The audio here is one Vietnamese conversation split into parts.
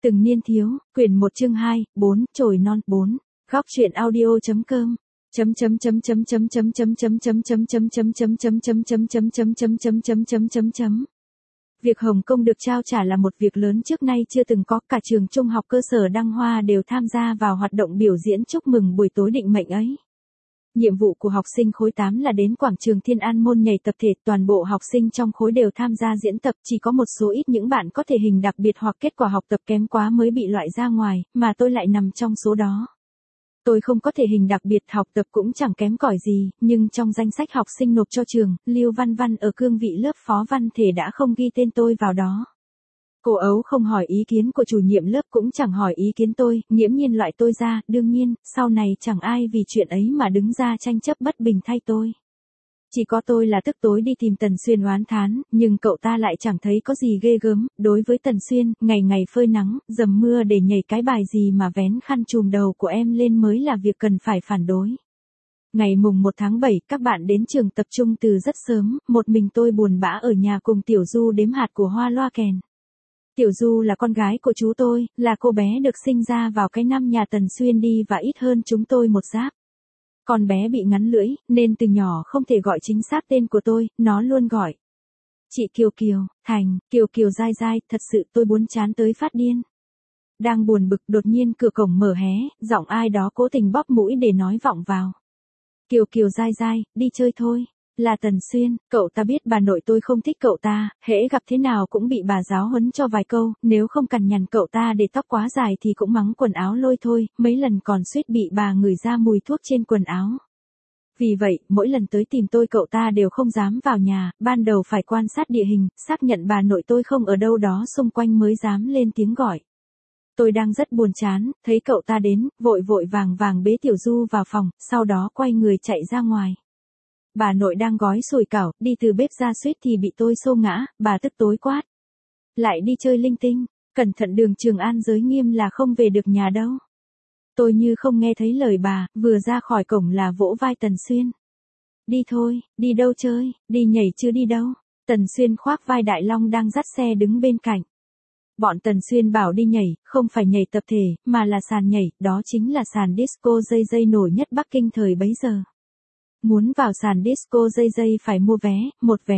Từng niên thiếu, quyển 1 chương 2, 4, chồi non, 4. Góc truyện audio.com. Việc Hồng Kông được trao trả là một việc lớn trước nay chưa từng có, cả trường trung học cơ sở Đăng Hoa đều tham gia vào hoạt động biểu diễn chúc mừng buổi tối định mệnh ấy. Nhiệm vụ của học sinh khối 8 là đến quảng trường Thiên An Môn nhảy tập thể, toàn bộ học sinh trong khối đều tham gia diễn tập, chỉ có một số ít những bạn có thể hình đặc biệt hoặc kết quả học tập kém quá mới bị loại ra ngoài, mà tôi lại nằm trong số đó. Tôi không có thể hình đặc biệt, học tập cũng chẳng kém cỏi gì, nhưng trong danh sách học sinh nộp cho trường, Lưu Văn Văn ở cương vị lớp phó văn thể đã không ghi tên tôi vào đó. Cô Ấu không hỏi ý kiến của chủ nhiệm lớp cũng chẳng hỏi ý kiến tôi, nghiễm nhiên loại tôi ra, đương nhiên, sau này chẳng ai vì chuyện ấy mà đứng ra tranh chấp bất bình thay tôi. Chỉ có tôi là tức tối đi tìm Tần Xuyên oán thán, nhưng cậu ta lại chẳng thấy có gì ghê gớm. Đối với Tần Xuyên, ngày ngày phơi nắng, dầm mưa để nhảy cái bài gì mà vén khăn trùm đầu của em lên mới là việc cần phải phản đối. Ngày mùng 1 tháng 7, các bạn đến trường tập trung từ rất sớm, một mình tôi buồn bã ở nhà cùng Tiểu Du đếm hạt của hoa loa kèn. Tiểu Du là con gái của chú tôi, là cô bé được sinh ra vào cái năm nhà Tần Xuyên đi và ít hơn chúng tôi một giáp. Con bé bị ngắn lưỡi, nên từ nhỏ không thể gọi chính xác tên của tôi, nó luôn gọi chị Kiều Kiều, Thành, Kiều Kiều dai dai, thật sự tôi buồn chán tới phát điên. Đang buồn bực đột nhiên cửa cổng mở hé, giọng ai đó cố tình bóp mũi để nói vọng vào. Kiều Kiều dai dai, đi chơi thôi. Là Tần Xuyên, cậu ta biết bà nội tôi không thích cậu ta, hễ gặp thế nào cũng bị bà giáo huấn cho vài câu, nếu không cằn nhằn cậu ta để tóc quá dài thì cũng mắng quần áo lôi thôi, mấy lần còn suýt bị bà ngửi ra mùi thuốc trên quần áo. Vì vậy, mỗi lần tới tìm tôi cậu ta đều không dám vào nhà, ban đầu phải quan sát địa hình, xác nhận bà nội tôi không ở đâu đó xung quanh mới dám lên tiếng gọi. Tôi đang rất buồn chán, thấy cậu ta đến, vội vội vàng vàng bế Tiểu Du vào phòng, sau đó quay người chạy ra ngoài. Bà nội đang gói sủi cảo, đi từ bếp ra suýt thì bị tôi xô ngã, bà tức tối quát. Lại đi chơi linh tinh, cẩn thận đường Trường An giới nghiêm là không về được nhà đâu. Tôi như không nghe thấy lời bà, vừa ra khỏi cổng là vỗ vai Tần Xuyên. Đi thôi, đi đâu chơi, đi nhảy chứ đi đâu. Tần Xuyên khoác vai Đại Long đang dắt xe đứng bên cạnh. Bọn Tần Xuyên bảo đi nhảy, không phải nhảy tập thể, mà là sàn nhảy, đó chính là sàn disco dây dây nổi nhất Bắc Kinh thời bấy giờ. Muốn vào sàn disco dây dây phải mua vé, một vé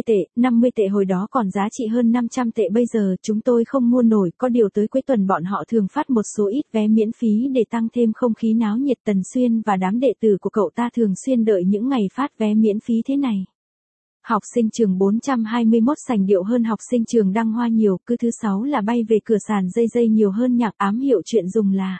50 tệ hồi đó còn giá trị hơn 500 tệ bây giờ chúng tôi không mua nổi, có điều tới cuối tuần bọn họ thường phát một số ít vé miễn phí để tăng thêm không khí náo nhiệt. Tần Xuyên và đám đệ tử của cậu ta thường xuyên đợi những ngày phát vé miễn phí thế này. Học sinh trường 421 sành điệu hơn học sinh trường Đăng Hoa nhiều, cứ thứ 6 là bay về cửa sàn dây dây nhiều hơn nhạc ám hiệu chuyện dùng là.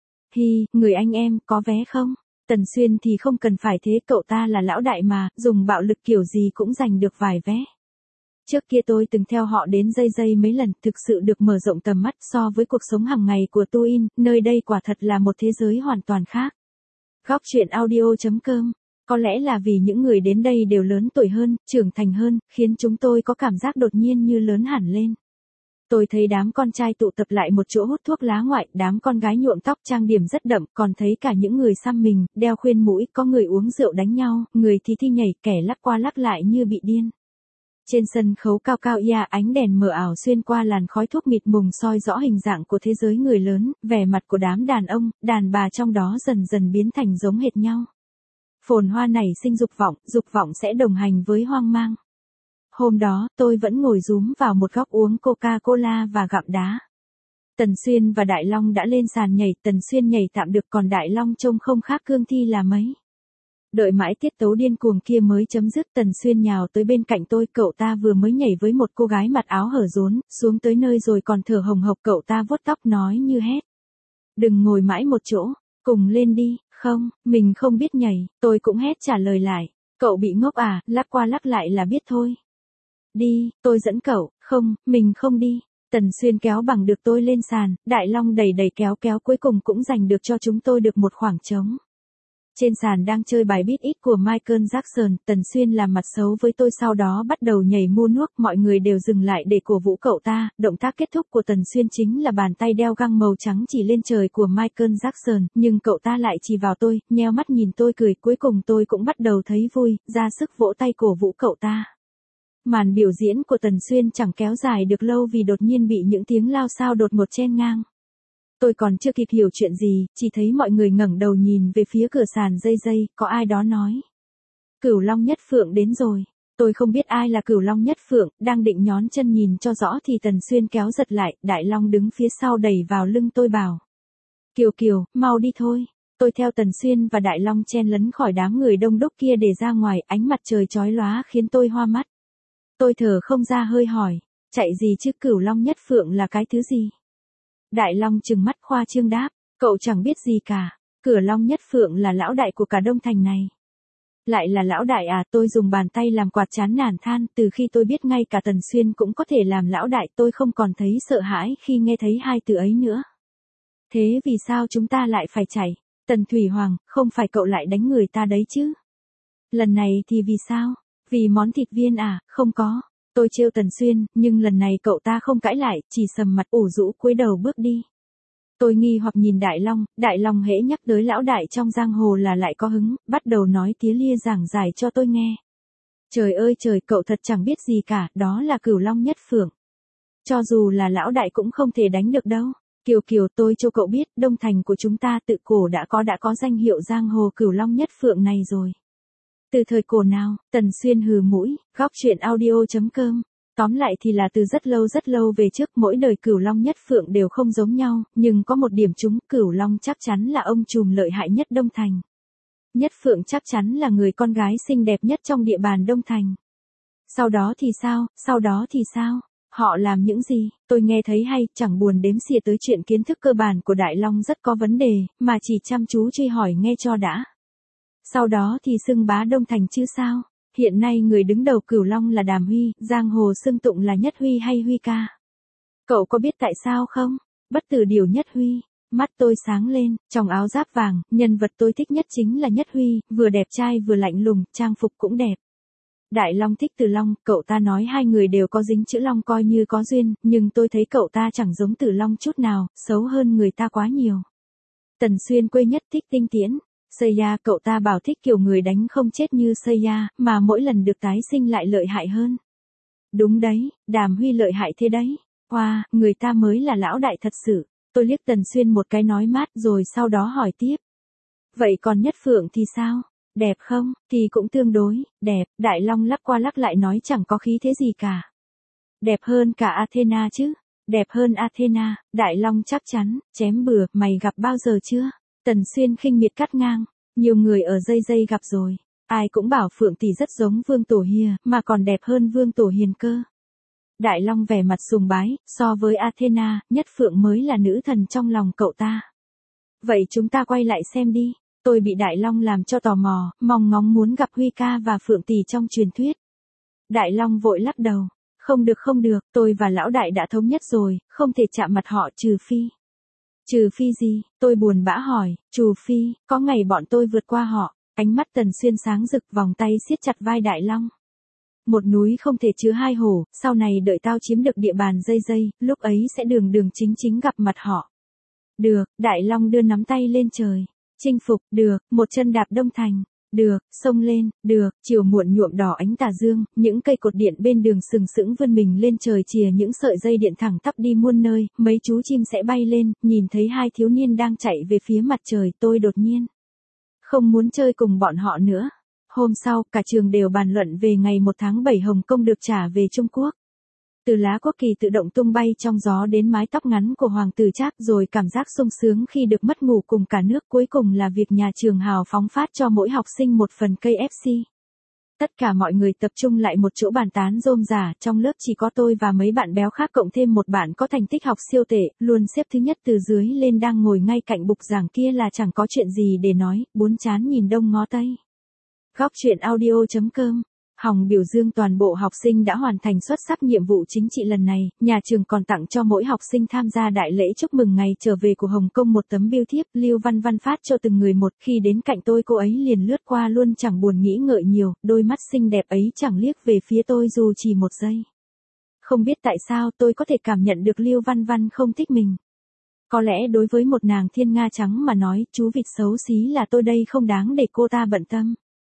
Hi, người anh em, có vé không? Tần Xuyên thì không cần phải thế, cậu ta là lão đại mà, dùng bạo lực kiểu gì cũng giành được vài vé. Trước kia tôi từng theo họ đến dây dây mấy lần, thực sự được mở rộng tầm mắt so với cuộc sống hàng ngày của Tuin, nơi đây quả thật là một thế giới hoàn toàn khác. Góc truyện audio.com. Có lẽ là vì những người đến đây đều lớn tuổi hơn, trưởng thành hơn, khiến chúng tôi có cảm giác đột nhiên như lớn hẳn lên. Tôi thấy đám con trai tụ tập lại một chỗ hút thuốc lá ngoại, đám con gái nhuộm tóc trang điểm rất đậm, còn thấy cả những người xăm mình, đeo khuyên mũi, có người uống rượu đánh nhau, người thì thi nhảy, kẻ lắc qua lắc lại như bị điên. Trên sân khấu cao cao ánh đèn mờ ảo xuyên qua làn khói thuốc mịt mùng soi rõ hình dạng của thế giới người lớn, vẻ mặt của đám đàn ông, đàn bà trong đó dần dần biến thành giống hệt nhau. Phồn hoa nảy sinh dục vọng sẽ đồng hành với hoang mang. Hôm đó, tôi vẫn ngồi rúm vào một góc uống Coca-Cola và gặm đá. Tần Xuyên và Đại Long đã lên sàn nhảy, Tần Xuyên nhảy tạm được còn Đại Long trông không khác cương thi là mấy. Đợi mãi tiết tấu điên cuồng kia mới chấm dứt, Tần Xuyên nhào tới bên cạnh tôi, cậu ta vừa mới nhảy với một cô gái mặc áo hở rốn, xuống tới nơi rồi còn thở hồng hộc, cậu ta vuốt tóc nói như hét. Đừng ngồi mãi một chỗ, cùng lên đi, không, mình không biết nhảy, tôi cũng hét trả lời lại. Cậu bị ngốc à, lắc qua lắc lại là biết thôi. Đi, tôi dẫn cậu, không, mình không đi. Tần Xuyên kéo bằng được tôi lên sàn, Đại Long đẩy kéo cuối cùng cũng giành được cho chúng tôi được một khoảng trống. Trên sàn đang chơi bài Beat It của Michael Jackson, Tần Xuyên làm mặt xấu với tôi sau đó bắt đầu nhảy mua nuốt, mọi người đều dừng lại để cổ vũ cậu ta, động tác kết thúc của Tần Xuyên chính là bàn tay đeo găng màu trắng chỉ lên trời của Michael Jackson, nhưng cậu ta lại chỉ vào tôi, nheo mắt nhìn tôi cười, cuối cùng tôi cũng bắt đầu thấy vui, ra sức vỗ tay cổ vũ cậu ta. Màn biểu diễn của Tần Xuyên chẳng kéo dài được lâu vì đột nhiên bị những tiếng lao xao đột ngột chen ngang. Tôi còn chưa kịp hiểu chuyện gì, chỉ thấy mọi người ngẩng đầu nhìn về phía cửa sàn dây, có ai đó nói. Cửu Long Nhất Phượng đến rồi. Tôi không biết ai là Cửu Long Nhất Phượng, đang định nhón chân nhìn cho rõ thì Tần Xuyên kéo giật lại, Đại Long đứng phía sau đẩy vào lưng tôi bảo. Kiều Kiều, mau đi thôi. Tôi theo Tần Xuyên và Đại Long chen lấn khỏi đám người đông đúc kia để ra ngoài, ánh mặt trời chói lóa khiến tôi hoa mắt. Tôi thở không ra hơi hỏi, chạy gì chứ, Cửu Long Nhất Phượng là cái thứ gì? Đại Long trừng mắt khoa trương đáp, cậu chẳng biết gì cả, Cửu Long Nhất Phượng là lão đại của cả Đông Thành này. Lại là lão đại à, tôi dùng bàn tay làm quạt chán nản than, từ khi tôi biết ngay cả Tần Xuyên cũng có thể làm lão đại tôi không còn thấy sợ hãi khi nghe thấy hai từ ấy nữa. Thế vì sao chúng ta lại phải chạy? Tần Thủy Hoàng, không phải cậu lại đánh người ta đấy chứ? Lần này thì vì sao? Vì món thịt viên à, không có. Tôi trêu Tần Xuyên, nhưng lần này cậu ta không cãi lại, chỉ sầm mặt ủ rũ cúi đầu bước đi. Tôi nghi hoặc nhìn Đại Long hễ nhắc tới lão đại trong giang hồ là lại có hứng, bắt đầu nói tía lia giảng giải cho tôi nghe. Trời ơi trời, cậu thật chẳng biết gì cả, đó là Cửu Long Nhất Phượng. Cho dù là lão đại cũng không thể đánh được đâu. Kiều Kiều, tôi cho cậu biết, Đông Thành của chúng ta tự cổ đã có danh hiệu giang hồ Cửu Long Nhất Phượng này rồi. Từ thời cổ nào? Tần Xuyên hừ mũi, góc truyện audio.com. Tóm lại thì là từ rất lâu về trước, mỗi đời Cửu Long Nhất Phượng đều không giống nhau, nhưng có một điểm chung, Cửu Long chắc chắn là ông trùm lợi hại nhất Đông Thành. Nhất Phượng chắc chắn là người con gái xinh đẹp nhất trong địa bàn Đông Thành. Sau đó thì sao? Họ làm những gì? Tôi nghe thấy hay, chẳng buồn đếm xỉa tới chuyện kiến thức cơ bản của Đại Long rất có vấn đề, mà chỉ chăm chú truy hỏi nghe cho đã. Sau đó thì xưng bá Đông Thành chứ sao? Hiện nay người đứng đầu Cửu Long là Đàm Huy, giang hồ xưng tụng là Nhất Huy hay Huy ca. Cậu có biết tại sao không? Bất tử điều Nhất Huy. Mắt tôi sáng lên, trong áo giáp vàng, nhân vật tôi thích nhất chính là Nhất Huy, vừa đẹp trai vừa lạnh lùng, trang phục cũng đẹp. Đại Long thích Từ Long, cậu ta nói hai người đều có dính chữ Long coi như có duyên, nhưng tôi thấy cậu ta chẳng giống Từ Long chút nào, xấu hơn người ta quá nhiều. Tần Xuyên quê nhất thích tinh tiễn. Seiya, cậu ta bảo thích kiểu người đánh không chết như Seiya, mà mỗi lần được tái sinh lại lợi hại hơn. Đúng đấy, Đàm Huy lợi hại thế đấy. Wow, người ta mới là lão đại thật sự. Tôi liếc Tần Xuyên một cái nói mát rồi sau đó hỏi tiếp. Vậy còn Nhất Phượng thì sao? Đẹp không? Thì cũng tương đối, đẹp. Đại Long lắc qua lắc lại nói chẳng có khí thế gì cả. Đẹp hơn cả Athena chứ? Đẹp hơn Athena, Đại Long chắc chắn, chém bừa, mày gặp bao giờ chưa? Tần Xuyên khinh miệt cắt ngang, nhiều người ở dây gặp rồi, ai cũng bảo Phượng tỷ rất giống Vương Tổ Hiền, mà còn đẹp hơn Vương Tổ Hiền cơ. Đại Long vẻ mặt sùng bái, so với Athena, Nhất Phượng mới là nữ thần trong lòng cậu ta. Vậy chúng ta quay lại xem đi, tôi bị Đại Long làm cho tò mò, mong ngóng muốn gặp Huy ca và Phượng tỷ trong truyền thuyết. Đại Long vội lắc đầu, không được, tôi và lão đại đã thống nhất rồi, không thể chạm mặt họ trừ phi. Trừ phi gì? Tôi buồn bã hỏi, trừ phi, có ngày bọn tôi vượt qua họ. Ánh mắt Tần Xuyên sáng rực, vòng tay siết chặt vai Đại Long. Một núi không thể chứa hai hổ, sau này đợi tao chiếm được địa bàn dây, lúc ấy sẽ đường chính gặp mặt họ. Được, Đại Long đưa nắm tay lên trời. Chinh phục, được, một chân đạp Đông Thành. Được, xông lên, được, chiều muộn nhuộm đỏ ánh tà dương, những cây cột điện bên đường sừng sững vươn mình lên trời chìa những sợi dây điện thẳng tắp đi muôn nơi, mấy chú chim sẽ bay lên, nhìn thấy hai thiếu niên đang chạy về phía mặt trời, tôi đột nhiên không muốn chơi cùng bọn họ nữa. Hôm sau, cả trường đều bàn luận về ngày 1 tháng 7 Hồng Kông được trả về Trung Quốc. Từ lá quốc kỳ tự động tung bay trong gió đến mái tóc ngắn của Hoàng tử Trác, rồi cảm giác sung sướng khi được mất ngủ cùng cả nước, cuối cùng là việc nhà trường hào phóng phát cho mỗi học sinh một phần KFC. Tất cả mọi người tập trung lại một chỗ bàn tán rôm rả, trong lớp chỉ có tôi và mấy bạn béo khác cộng thêm một bạn có thành tích học siêu tệ, luôn xếp thứ nhất từ dưới lên đang ngồi ngay cạnh bục giảng kia là chẳng có chuyện gì để nói, buồn chán nhìn đông ngó tây. Góc truyện audio.com. Hòng biểu dương toàn bộ học sinh đã hoàn thành xuất sắc nhiệm vụ chính trị lần này, nhà trường còn tặng cho mỗi học sinh tham gia đại lễ chúc mừng ngày trở về của Hồng Kông một tấm bưu thiếp, Lưu Văn Văn phát cho từng người một, khi đến cạnh tôi cô ấy liền lướt qua luôn chẳng buồn nghĩ ngợi nhiều, đôi mắt xinh đẹp ấy chẳng liếc về phía tôi dù chỉ một giây. Không biết tại sao tôi có thể cảm nhận được Lưu Văn Văn không thích mình. Có lẽ đối với một nàng thiên nga trắng mà nói, chú vịt xấu xí là tôi đây không đáng để cô ta bận tâm.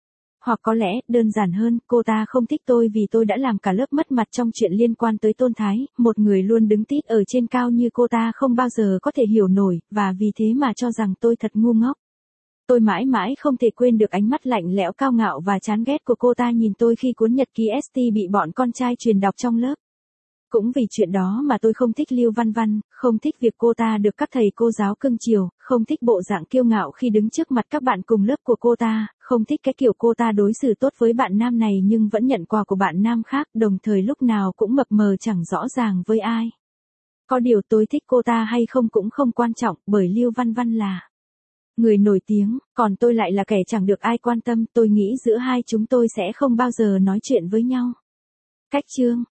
Hoặc có lẽ, đơn giản hơn, cô ta không thích tôi vì tôi đã làm cả lớp mất mặt trong chuyện liên quan tới Tôn Thái, một người luôn đứng tít ở trên cao như cô ta không bao giờ có thể hiểu nổi, và vì thế mà cho rằng tôi thật ngu ngốc. Tôi mãi mãi không thể quên được ánh mắt lạnh lẽo cao ngạo và chán ghét của cô ta nhìn tôi khi cuốn nhật ký ST bị bọn con trai truyền đọc trong lớp. Cũng vì chuyện đó mà tôi không thích Lưu Văn Văn, không thích việc cô ta được các thầy cô giáo cưng chiều, không thích bộ dạng kiêu ngạo khi đứng trước mặt các bạn cùng lớp của cô ta, không thích cái kiểu cô ta đối xử tốt với bạn nam này nhưng vẫn nhận quà của bạn nam khác, đồng thời lúc nào cũng mập mờ chẳng rõ ràng với ai. Có điều tôi thích cô ta hay không cũng không quan trọng, bởi Lưu Văn Văn là người nổi tiếng, còn tôi lại là kẻ chẳng được ai quan tâm, tôi nghĩ giữa hai chúng tôi sẽ không bao giờ nói chuyện với nhau. Cách chương